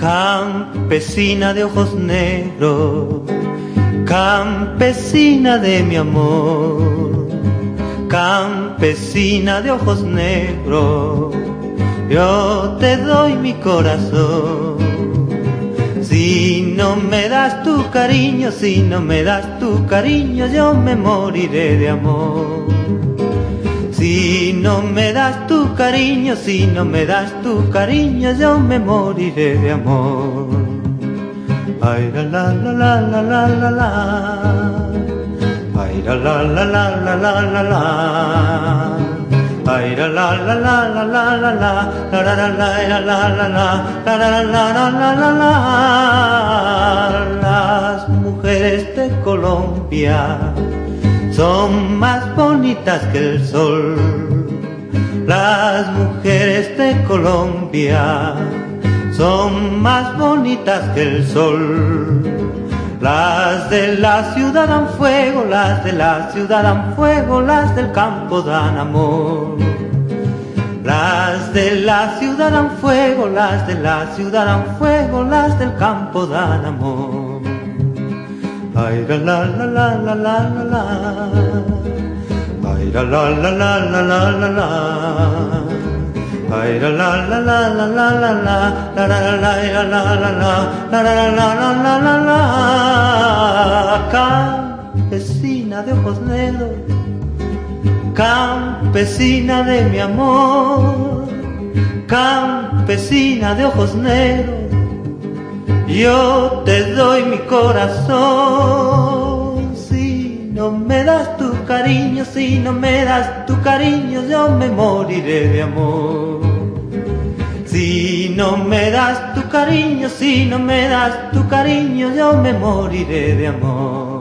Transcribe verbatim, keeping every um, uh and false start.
Campesina de ojos negros, campesina de mi amor, campesina de ojos negros, yo te doy mi corazón. Si no me das tu cariño, si no me das tu cariño, yo me moriré de amor. Si no me das tu cariño, si no me das tu cariño, yo me moriré de amor. Ay, la la la la la la la la. Ay, la la la la la la la la. Ay, la la la la la la la la. La la la la la la la la. La la la la la la la. Las mujeres de Colombia son más bonitas que el sol. Las mujeres de Colombia son más bonitas que el sol. Las de la ciudad dan fuego, las de la ciudad dan fuego, las del campo dan amor. Las de la ciudad dan fuego, las de la ciudad dan fuego, las del campo dan amor. Ay, la la la la la la la la. Ay, la la la la la la la la. Ay, la la la la la la la la. La la la la la la la la. La la la la la la la la. Campesina de ojos negros, campesina de mi amor, campesina de ojos negros, yo te doy mi corazón. Si no me das tu cariño, si no me das tu cariño, yo me moriré de amor. Si no me das tu cariño, si no me das tu cariño, yo me moriré de amor.